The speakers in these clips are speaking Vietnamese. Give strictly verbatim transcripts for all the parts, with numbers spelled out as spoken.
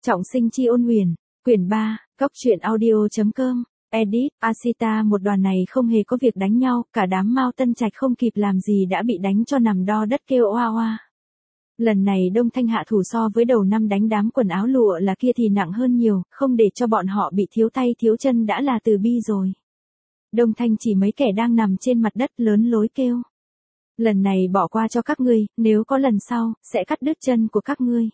Trọng sinh chi ôn huyền, quyển ba, góc truyện audio.com, edit, Asita. Một đoàn này không hề có việc đánh nhau, cả đám Mao Tân Trạch không kịp làm gì đã bị đánh cho nằm đo đất kêu oa oa. Lần này Đông Thanh hạ thủ so với đầu năm đánh đám quần áo lụa là kia thì nặng hơn nhiều, không để cho bọn họ bị thiếu tay thiếu chân đã là từ bi rồi. Đông Thanh chỉ mấy kẻ đang nằm trên mặt đất lớn lối kêu. Lần này bỏ qua cho các ngươi, nếu có lần sau, sẽ cắt đứt chân của các ngươi.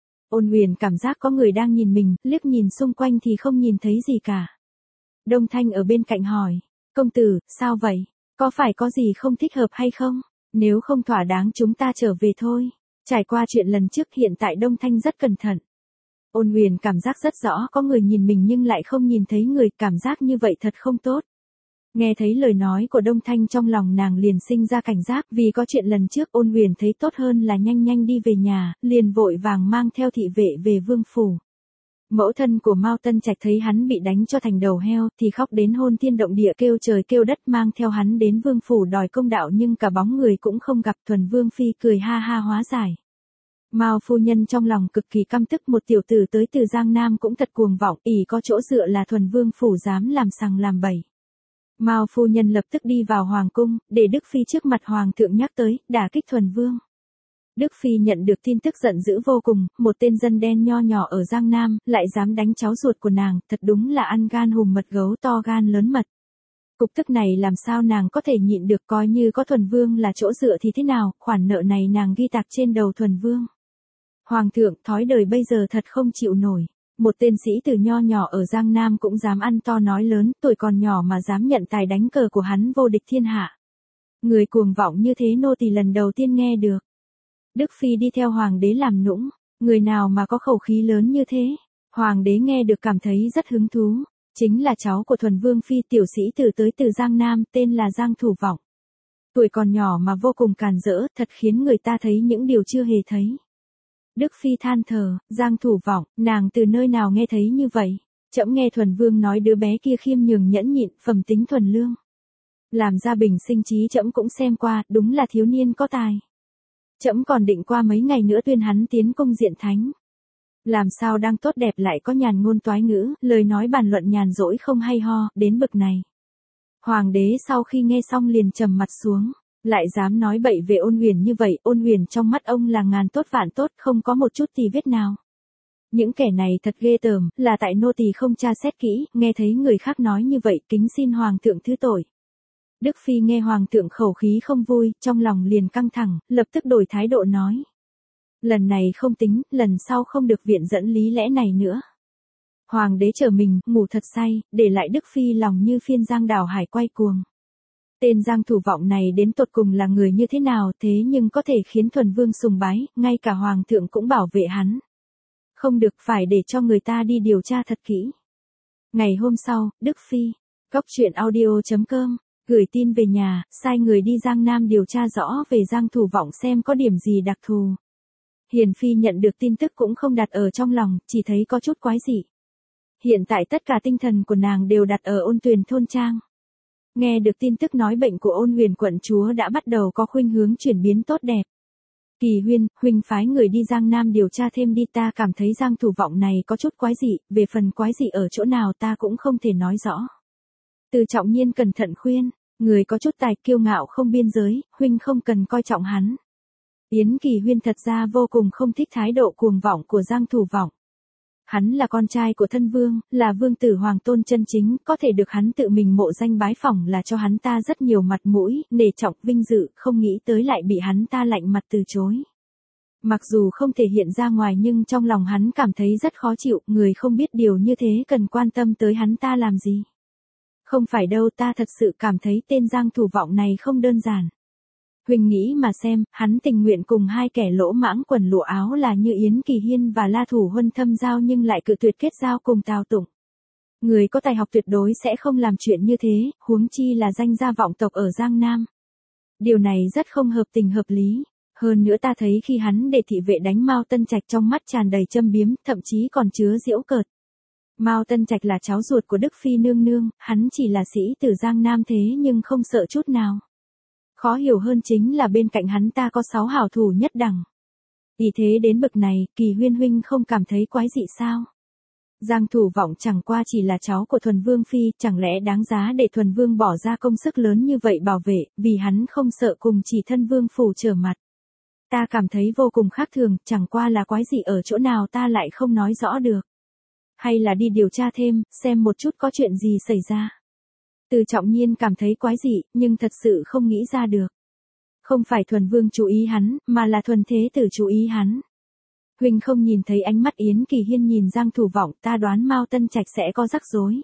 Ôn huyền cảm giác có người đang nhìn mình, liếc nhìn xung quanh thì không nhìn thấy gì cả. Đông Thanh ở bên cạnh hỏi, công tử, sao vậy? Có phải có gì không thích hợp hay không? Nếu không thỏa đáng chúng ta trở về thôi. Trải qua chuyện lần trước hiện tại Đông Thanh rất cẩn thận. Ôn huyền cảm giác rất rõ có người nhìn mình nhưng lại không nhìn thấy người, cảm giác như vậy thật không tốt. Nghe thấy lời nói của Đông Thanh trong lòng nàng liền sinh ra cảnh giác, vì có chuyện lần trước Ôn huyền thấy tốt hơn là nhanh nhanh đi về nhà, liền vội vàng mang theo thị vệ về vương phủ. Mẫu thân của Mao Tân Trạch thấy hắn bị đánh cho thành đầu heo thì khóc đến hôn thiên động địa kêu trời kêu đất, mang theo hắn đến vương phủ đòi công đạo nhưng cả bóng người cũng không gặp. Thuần Vương phi cười ha ha hóa giải. Mao phu nhân trong lòng cực kỳ căm tức, một tiểu tử tới từ Giang Nam cũng thật cuồng vọng, ỷ có chỗ dựa là Thuần Vương phủ dám làm sằng làm bậy. Mao phu nhân lập tức đi vào hoàng cung, để Đức phi trước mặt hoàng thượng nhắc tới, đả kích Thuần Vương. Đức phi nhận được tin tức giận dữ vô cùng, một tên dân đen nho nhỏ ở Giang Nam, lại dám đánh cháu ruột của nàng, thật đúng là ăn gan hùm mật gấu to gan lớn mật. Cục tức này làm sao nàng có thể nhịn được, coi như có Thuần Vương là chỗ dựa thì thế nào, khoản nợ này nàng ghi tạc trên đầu Thuần Vương. Hoàng thượng, thói đời bây giờ thật không chịu nổi. Một tên sĩ tử nho nhỏ ở Giang Nam cũng dám ăn to nói lớn, tuổi còn nhỏ mà dám nhận tài đánh cờ của hắn vô địch thiên hạ. Người cuồng vọng như thế nô tỳ lần đầu tiên nghe được. Đức phi đi theo hoàng đế làm nũng, người nào mà có khẩu khí lớn như thế. Hoàng đế nghe được cảm thấy rất hứng thú, chính là cháu của Thuần Vương phi, tiểu sĩ tử tới từ Giang Nam, tên là Giang Thủ Vọng. Tuổi còn nhỏ mà vô cùng càn rỡ, thật khiến người ta thấy những điều chưa hề thấy. Đức phi than thở, Giang Thủ Vọng, nàng từ nơi nào nghe thấy như vậy? Trẫm nghe Thuần Vương nói đứa bé kia khiêm nhường nhẫn nhịn, phẩm tính thuần lương. Làm ra bình sinh trí trẫm cũng xem qua, đúng là thiếu niên có tài. Trẫm còn định qua mấy ngày nữa tuyên hắn tiến công diện thánh. Làm sao đang tốt đẹp lại có nhàn ngôn toái ngữ, lời nói bàn luận nhàn rỗi không hay ho, đến bực này. Hoàng đế sau khi nghe xong liền trầm mặt xuống, lại dám nói bậy về Ôn huyền như vậy. Ôn huyền trong mắt ông là ngàn tốt vạn tốt, không có một chút tì vết nào. Những kẻ này thật ghê tởm, là tại nô tỳ không tra xét kỹ, nghe thấy người khác nói như vậy, kính xin hoàng thượng thứ tội. Đức phi nghe hoàng thượng khẩu khí không vui, trong lòng liền căng thẳng, lập tức đổi thái độ nói. Lần này không tính, lần sau không được viện dẫn lý lẽ này nữa. Hoàng đế trở mình, ngủ thật say, để lại Đức phi lòng như phiên giang đảo hải quay cuồng. Tên Giang Thủ Vọng này đến tột cùng là người như thế nào thế nhưng có thể khiến Thuần Vương sùng bái, ngay cả hoàng thượng cũng bảo vệ hắn. Không được, phải để cho người ta đi điều tra thật kỹ. Ngày hôm sau, Đức phi, góc truyện audio.com, gửi tin về nhà, sai người đi Giang Nam điều tra rõ về Giang Thủ Vọng xem có điểm gì đặc thù. Hiền phi nhận được tin tức cũng không đặt ở trong lòng, chỉ thấy có chút quái dị. Hiện tại tất cả tinh thần của nàng đều đặt ở Ôn Tuyền thôn trang. Nghe được tin tức nói bệnh của Ôn huyền quận chúa đã bắt đầu có khuynh hướng chuyển biến tốt đẹp. Kỳ Huyên, huynh phái người đi Giang Nam điều tra thêm đi, ta cảm thấy Giang Thủ Vọng này có chút quái dị, về phần quái dị ở chỗ nào ta cũng không thể nói rõ. Từ Trọng Nhiên cẩn thận khuyên, người có chút tài kiêu ngạo không biên giới, huynh không cần coi trọng hắn. Yến Kỳ Huyên thật ra vô cùng không thích thái độ cuồng vọng của Giang Thủ Vọng. Hắn là con trai của thân vương, là vương tử hoàng tôn chân chính, có thể được hắn tự mình mộ danh bái phỏng là cho hắn ta rất nhiều mặt mũi, nể trọng, vinh dự, không nghĩ tới lại bị hắn ta lạnh mặt từ chối. Mặc dù không thể hiện ra ngoài nhưng trong lòng hắn cảm thấy rất khó chịu, người không biết điều như thế cần quan tâm tới hắn ta làm gì. Không phải đâu, ta thật sự cảm thấy tên Giang Thủ Vọng này không đơn giản. Huỳnh nghĩ mà xem, hắn tình nguyện cùng hai kẻ lỗ mãng quần lụa áo là như Yến Kỳ Hiên và La Thủ Huân thâm giao nhưng lại cự tuyệt kết giao cùng Tào Tụng. Người có tài học tuyệt đối sẽ không làm chuyện như thế, huống chi là danh gia vọng tộc ở Giang Nam. Điều này rất không hợp tình hợp lý. Hơn nữa ta thấy khi hắn để thị vệ đánh Mao Tân Trạch trong mắt tràn đầy châm biếm, thậm chí còn chứa giễu cợt. Mao Tân Trạch là cháu ruột của Đức phi nương nương, hắn chỉ là sĩ tử Giang Nam thế nhưng không sợ chút nào. Khó hiểu hơn chính là bên cạnh hắn ta có sáu hảo thủ nhất đẳng. Ý thế đến bực này, Kỳ Huyên huynh không cảm thấy quái dị sao? Giang Thủ Vọng chẳng qua chỉ là cháu của Thuần Vương Phi, chẳng lẽ đáng giá để Thuần Vương bỏ ra công sức lớn như vậy bảo vệ, vì hắn không sợ cùng chỉ thân Vương phủ trở mặt. Ta cảm thấy vô cùng khác thường, chẳng qua là quái dị ở chỗ nào ta lại không nói rõ được. Hay là đi điều tra thêm, xem một chút có chuyện gì xảy ra. Từ Trọng Nhiên cảm thấy quái dị, nhưng thật sự không nghĩ ra được. Không phải Thuần Vương chú ý hắn, mà là Thuần Thế Tử chú ý hắn. Huynh không nhìn thấy ánh mắt Yến Kỳ Hiên nhìn Giang Thủ Vọng, ta đoán Mao Tân Trạch sẽ có rắc rối.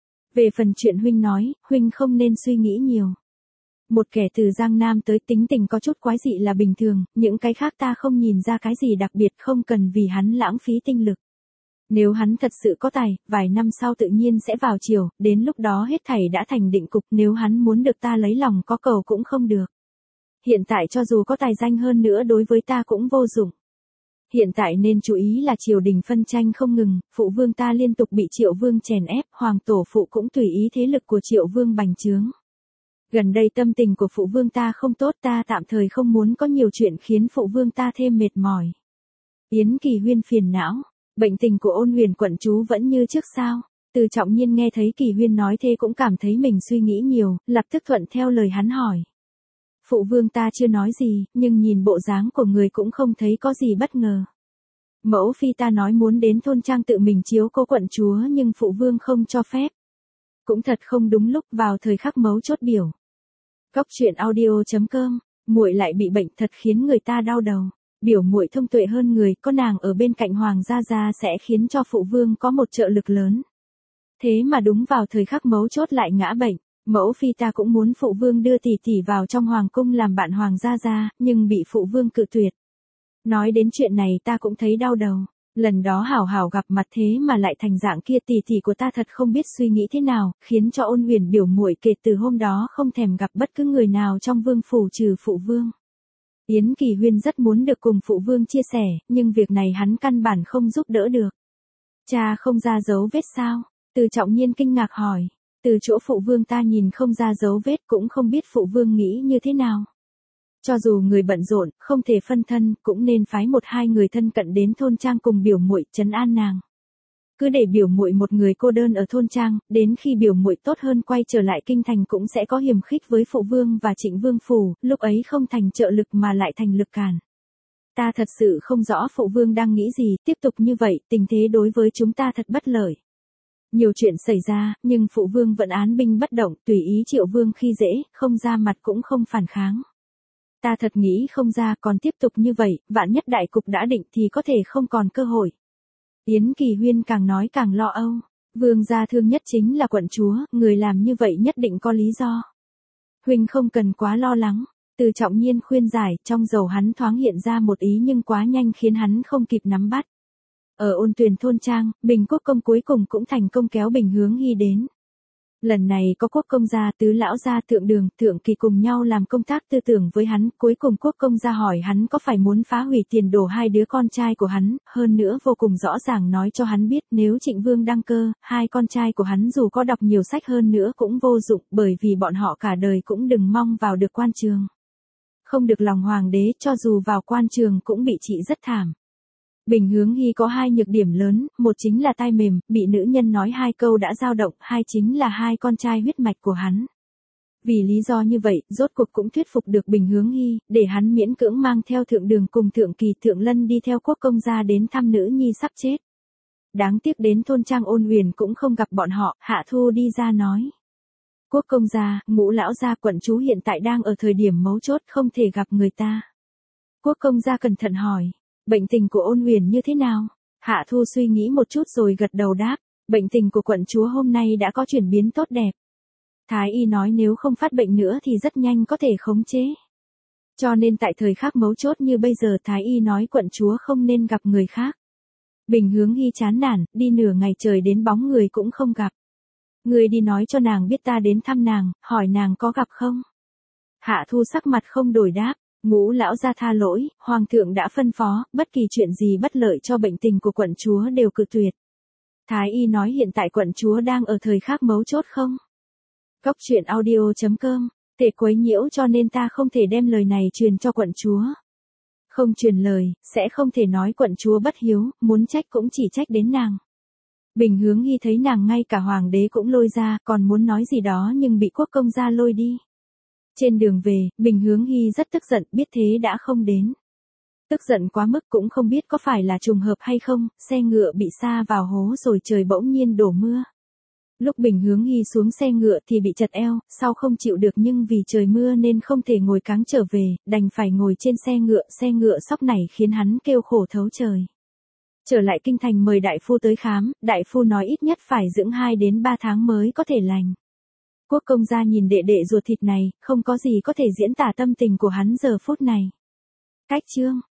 Về phần chuyện huynh nói, huynh không nên suy nghĩ nhiều. Một kẻ từ Giang Nam tới tính tình có chút quái dị là bình thường, những cái khác ta không nhìn ra cái gì đặc biệt, không cần vì hắn lãng phí tinh lực. Nếu hắn thật sự có tài, vài năm sau tự nhiên sẽ vào triều, đến lúc đó hết thảy đã thành định cục, nếu hắn muốn được ta lấy lòng có cầu cũng không được. Hiện tại cho dù có tài danh hơn nữa đối với ta cũng vô dụng. Hiện tại nên chú ý là triều đình phân tranh không ngừng, phụ vương ta liên tục bị Triệu Vương chèn ép, hoàng tổ phụ cũng tùy ý thế lực của Triệu Vương bành trướng. Gần đây tâm tình của phụ vương ta không tốt, ta tạm thời không muốn có nhiều chuyện khiến phụ vương ta thêm mệt mỏi. Yến Kỳ Huyên phiền não, bệnh tình của Ôn Huyền quận chúa vẫn như trước sao? Từ Trọng Nhiên nghe thấy Kỳ Huyên nói thế cũng cảm thấy mình suy nghĩ nhiều, lập tức thuận theo lời hắn hỏi. Phụ vương ta chưa nói gì, nhưng nhìn bộ dáng của người cũng không thấy có gì bất ngờ. Mẫu phi ta nói muốn đến thôn trang tự mình chiếu cố quận chúa nhưng phụ vương không cho phép. Cũng thật không đúng lúc vào thời khắc mấu chốt biểu. Cóc truyện audio chấm com, muội lại bị bệnh thật khiến người ta đau đầu. Biểu muội thông tuệ hơn người, có nàng ở bên cạnh hoàng gia gia sẽ khiến cho phụ vương có một trợ lực lớn. Thế mà đúng vào thời khắc mấu chốt lại ngã bệnh. Mẫu phi ta cũng muốn phụ vương đưa tỷ tỷ vào trong hoàng cung làm bạn hoàng gia gia, nhưng bị phụ vương cự tuyệt. Nói đến chuyện này ta cũng thấy đau đầu. Lần đó hảo hảo gặp mặt thế mà lại thành dạng kia, tỷ tỷ của ta thật không biết suy nghĩ thế nào, khiến cho Ôn Huyền biểu muội kể từ hôm đó không thèm gặp bất cứ người nào trong vương phủ trừ phụ vương. Yến Kỳ Huyên rất muốn được cùng phụ vương chia sẻ, nhưng việc này hắn căn bản không giúp đỡ được. Cha không ra dấu vết sao? Từ Trọng Nhiên kinh ngạc hỏi. Từ chỗ phụ vương ta nhìn không ra dấu vết, cũng không biết phụ vương nghĩ như thế nào. Cho dù người bận rộn, không thể phân thân, cũng nên phái một hai người thân cận đến thôn trang cùng biểu muội trấn an nàng. Cứ để biểu muội một người cô đơn ở thôn trang, đến khi biểu muội tốt hơn quay trở lại kinh thành cũng sẽ có hiềm khích với phụ vương và Trịnh vương phủ, lúc ấy không thành trợ lực mà lại thành lực cản. Ta thật sự không rõ phụ vương đang nghĩ gì, tiếp tục như vậy, tình thế đối với chúng ta thật bất lợi. Nhiều chuyện xảy ra, nhưng phụ vương vẫn án binh bất động, tùy ý Triệu Vương khi dễ, không ra mặt cũng không phản kháng. Ta thật nghĩ không ra, còn tiếp tục như vậy, vạn nhất đại cục đã định thì có thể không còn cơ hội. Yến Kỳ Huyên càng nói càng lo âu. Vương gia thương nhất chính là quận chúa, người làm như vậy nhất định có lý do. Huynh không cần quá lo lắng. Từ Trọng Nhiên khuyên giải, trong dầu hắn thoáng hiện ra một ý nhưng quá nhanh khiến hắn không kịp nắm bắt. Ở Ôn Tuyền thôn trang, Bình Quốc công cuối cùng cũng thành công kéo Bình Hướng Hy đến. Lần này có Quốc công gia, tứ lão gia, Thượng Đường, Thượng Kỳ cùng nhau làm công tác tư tưởng với hắn, cuối cùng Quốc công gia hỏi hắn có phải muốn phá hủy tiền đồ hai đứa con trai của hắn, hơn nữa vô cùng rõ ràng nói cho hắn biết nếu Trịnh Vương đăng cơ, hai con trai của hắn dù có đọc nhiều sách hơn nữa cũng vô dụng, bởi vì bọn họ cả đời cũng đừng mong vào được quan trường. Không được lòng hoàng đế, cho dù vào quan trường cũng bị trị rất thảm. Bình Hướng Hy có hai nhược điểm lớn, một chính là tai mềm, bị nữ nhân nói hai câu đã dao động, hai chính là hai con trai huyết mạch của hắn. Vì lý do như vậy, rốt cuộc cũng thuyết phục được Bình Hướng Hy, để hắn miễn cưỡng mang theo Thượng Đường cùng Thượng Kỳ, Thượng Lân đi theo Quốc công gia đến thăm nữ nhi sắp chết. Đáng tiếc đến thôn trang Ôn Huyền cũng không gặp bọn họ, Hạ Thu đi ra nói. Quốc công gia, Ngũ lão gia, quận chúa hiện tại đang ở thời điểm mấu chốt, không thể gặp người ta. Quốc công gia cẩn thận hỏi. Bệnh tình của Ôn Huyền như thế nào? Hạ Thu suy nghĩ một chút rồi gật đầu đáp. Bệnh tình của quận chúa hôm nay đã có chuyển biến tốt đẹp. Thái y nói nếu không phát bệnh nữa thì rất nhanh có thể khống chế. Cho nên tại thời khắc mấu chốt như bây giờ Thái y nói quận chúa không nên gặp người khác. Bình Hướng Hy chán nản, đi nửa ngày trời đến bóng người cũng không gặp. Người đi nói cho nàng biết ta đến thăm nàng, hỏi nàng có gặp không? Hạ Thu sắc mặt không đổi đáp. Ngũ lão gia tha lỗi, hoàng thượng đã phân phó, bất kỳ chuyện gì bất lợi cho bệnh tình của quận chúa đều cự tuyệt. Thái y nói hiện tại quận chúa đang ở thời khắc mấu chốt không? Cóc truyện audio chấm com, thể quấy nhiễu cho nên ta không thể đem lời này truyền cho quận chúa. Không truyền lời, sẽ không thể nói quận chúa bất hiếu, muốn trách cũng chỉ trách đến nàng. Bình Hướng Hy thấy nàng ngay cả hoàng đế cũng lôi ra, còn muốn nói gì đó nhưng bị quốc công gia lôi đi. Trên đường về, Bình Hướng Hy rất tức giận, biết thế đã không đến. Tức giận quá mức cũng không biết có phải là trùng hợp hay không, xe ngựa bị sa vào hố rồi trời bỗng nhiên đổ mưa. Lúc Bình Hướng Hy xuống xe ngựa thì bị chật eo, sau không chịu được nhưng vì trời mưa nên không thể ngồi cáng trở về, đành phải ngồi trên xe ngựa, xe ngựa sóc này khiến hắn kêu khổ thấu trời. Trở lại kinh thành mời đại phu tới khám, đại phu nói ít nhất phải dưỡng hai đến ba tháng mới có thể lành. Quốc công gia nhìn đệ đệ ruột thịt này, không có gì có thể diễn tả tâm tình của hắn giờ phút này. Cách chương